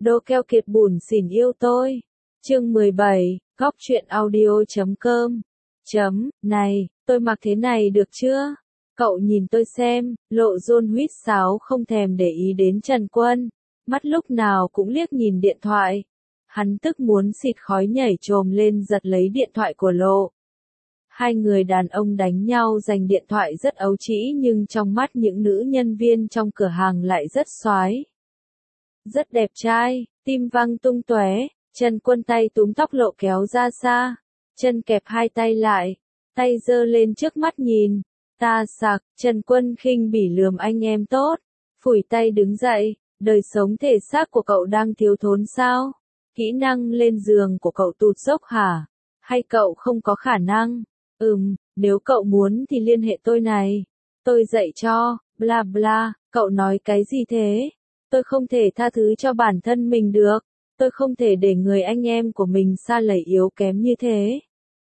Đô keo kiệt bủn xỉn yêu tôi. Chương 17, Góc truyện audio.com. Này, tôi mặc thế này được chưa? Cậu nhìn tôi xem, Lộ Dôn huýt sáo không thèm để ý đến Trần Quân, mắt lúc nào cũng liếc nhìn điện thoại. Hắn tức muốn xịt khói nhảy chồm lên giật lấy điện thoại của Lộ. Hai người đàn ông đánh nhau giành điện thoại rất ấu trĩ nhưng trong mắt những nữ nhân viên trong cửa hàng lại rất xoái. Rất đẹp trai, tim văng tung tóe. Trần Quân tay túm tóc Lộ kéo ra xa, chân kẹp hai tay lại, tay giơ lên trước mắt nhìn. Ta sặc, Trần Quân khinh bỉ lườm anh em tốt, phủi tay đứng dậy, đời sống thể xác của cậu đang thiếu thốn sao? Kỹ năng lên giường của cậu tụt dốc hả? Hay cậu không có khả năng? Nếu cậu muốn thì liên hệ tôi này. Tôi dạy cho, bla bla, cậu nói cái gì thế? Tôi không thể tha thứ cho bản thân mình được. Tôi không thể để người anh em của mình sa lầy yếu kém như thế.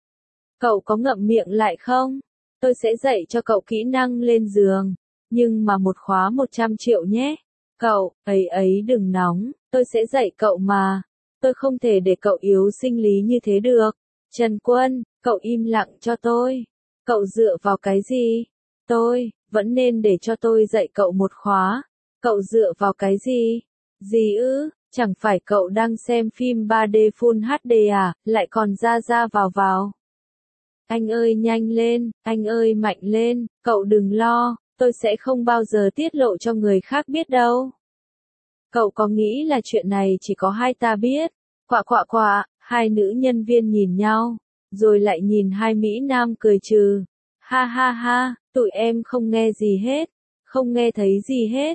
Cậu có ngậm miệng lại không? Tôi sẽ dạy cho cậu kỹ năng lên giường. Nhưng mà một khóa 100 triệu nhé. Cậu, ấy đừng nóng, tôi sẽ dạy cậu mà. Tôi không thể để cậu yếu sinh lý như thế được. Trần Quân, cậu im lặng cho tôi. Cậu dựa vào cái gì? Tôi, vẫn nên để cho tôi dạy cậu một khóa. Cậu dựa vào cái gì? Gì ư? Chẳng phải cậu đang xem phim 3D Full HD à, lại còn ra vào. Anh ơi nhanh lên, anh ơi mạnh lên, cậu đừng lo, tôi sẽ không bao giờ tiết lộ cho người khác biết đâu. Cậu có nghĩ là chuyện này chỉ có hai ta biết? Quạ, hai nữ nhân viên nhìn nhau, rồi lại nhìn hai Mỹ Nam cười trừ. Ha, tụi em không nghe gì hết, không nghe thấy gì hết.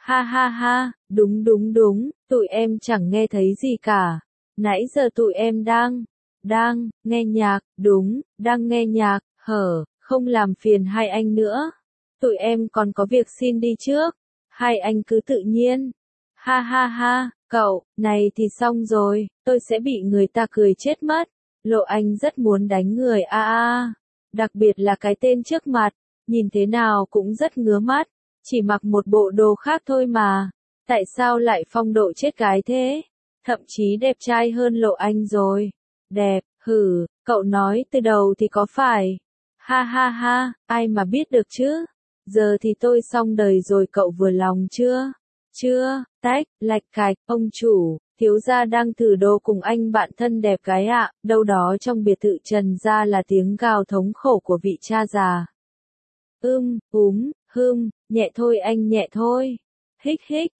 Ha, đúng, tụi em chẳng nghe thấy gì cả. Nãy giờ tụi em đang nghe nhạc, đúng, đang nghe nhạc, không làm phiền hai anh nữa. Tụi em còn có việc xin đi trước, hai anh cứ tự nhiên. Ha, cậu, này thì xong rồi, tôi sẽ bị người ta cười chết mất. Lộ Anh rất muốn đánh người đặc biệt là cái tên trước mặt, nhìn thế nào cũng rất ngứa mắt. Chỉ mặc một bộ đồ khác thôi mà, tại sao lại phong độ chết gái thế? Thậm chí đẹp trai hơn Lộ Anh rồi. Đẹp, cậu nói từ đầu thì có phải? Ha, ai mà biết được chứ? Giờ thì tôi xong đời rồi, cậu vừa lòng chưa? Chưa, tách, lạch cạch, ông chủ, thiếu gia đang thử đồ cùng anh bạn thân đẹp gái ạ, đâu đó trong biệt thự Trần gia là tiếng gào thống khổ của vị cha già. Nhẹ thôi anh, nhẹ thôi. Hích,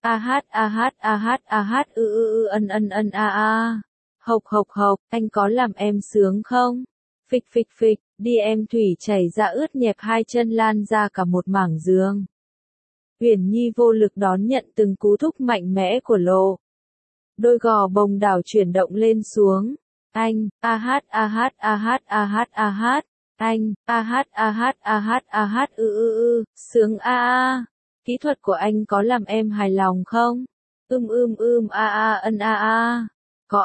hộc, anh có làm em sướng không? Phịch, đi em thủy chảy ra ướt nhẹp hai chân lan ra cả một mảng giường. Uyển Nhi vô lực đón nhận từng cú thúc mạnh mẽ của Lộ. Đôi gò bồng đảo chuyển động lên xuống. Anh, anh, sướng Kỹ thuật của anh có làm em hài lòng không? Có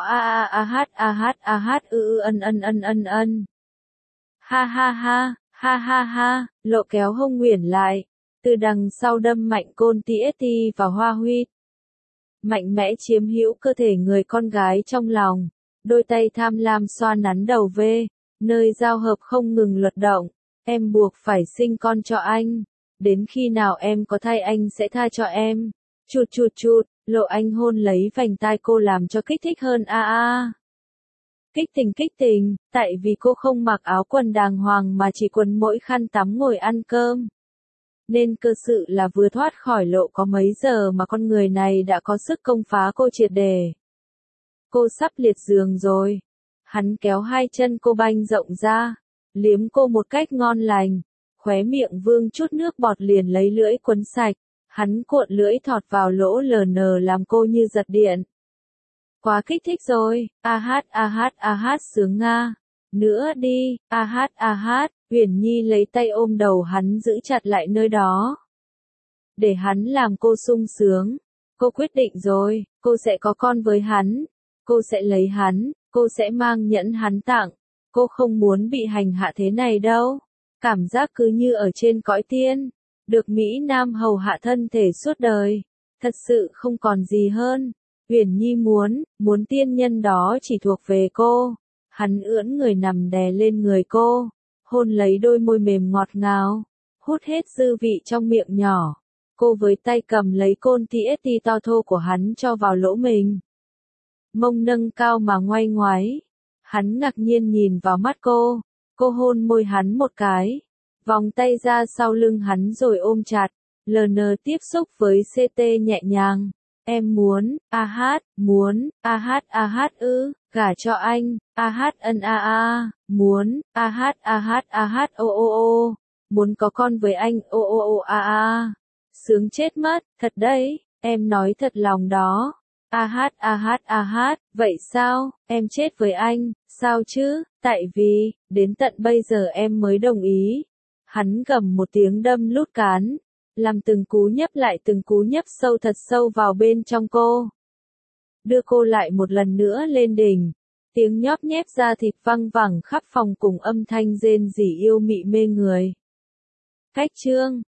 Ha, Lộ kéo hông Uyển lại, từ đằng sau đâm mạnh côn TST vào hoa huyết. Mạnh mẽ chiếm hữu cơ thể người con gái trong lòng, đôi tay tham lam xoa nắn đầu V, nơi giao hợp không ngừng luật động. Em buộc phải sinh con cho anh, đến khi nào em có thai anh sẽ tha cho em. Chụt, Lộ Anh hôn lấy vành tai cô làm cho kích thích hơn Kích tình, tại vì cô không mặc áo quần đàng hoàng mà chỉ quần mỗi khăn tắm ngồi ăn cơm. Nên cơ sự là vừa thoát khỏi Lộ có mấy giờ mà con người này đã có sức công phá cô triệt để. Cô sắp liệt giường rồi. Hắn kéo hai chân cô banh rộng ra, liếm cô một cách ngon lành, khóe miệng vương chút nước bọt liền lấy lưỡi quấn sạch. Hắn cuộn lưỡi thọt vào lỗ LN làm cô như giật điện. Quá kích thích rồi, sướng nga. Nữa đi, Uyển Nhi lấy tay ôm đầu hắn giữ chặt lại nơi đó. Để hắn làm cô sung sướng. Cô quyết định rồi, cô sẽ có con với hắn. Cô sẽ lấy hắn, cô sẽ mang nhẫn hắn tặng. Cô không muốn bị hành hạ thế này đâu. Cảm giác cứ như ở trên cõi tiên. Được Mỹ Nam hầu hạ thân thể suốt đời. Thật sự không còn gì hơn. Uyển Nhi muốn tiên nhân đó chỉ thuộc về cô. Hắn ưỡn người nằm đè lên người cô, hôn lấy đôi môi mềm ngọt ngào, hút hết dư vị trong miệng nhỏ. Cô với tay cầm lấy côn TST to thô của hắn cho vào lỗ mình. Mông nâng cao mà ngoay ngoái. Hắn ngạc nhiên nhìn vào mắt cô hôn môi hắn một cái, vòng tay ra sau lưng hắn rồi ôm chặt, LN tiếp xúc với CT nhẹ nhàng. Em muốn, gả cho anh, muốn, muốn có con với anh, sướng chết mất, thật đấy, em nói thật lòng đó. Vậy sao, em chết với anh, sao chứ, tại vì, đến tận bây giờ em mới đồng ý. Hắn gầm một tiếng đâm lút cán, làm từng cú nhấp lại từng cú nhấp sâu thật sâu vào bên trong cô. Đưa cô lại một lần nữa lên đỉnh, tiếng nhóp nhép da thịt văng vẳng khắp phòng cùng âm thanh rên rỉ yêu mị mê người. Cách chương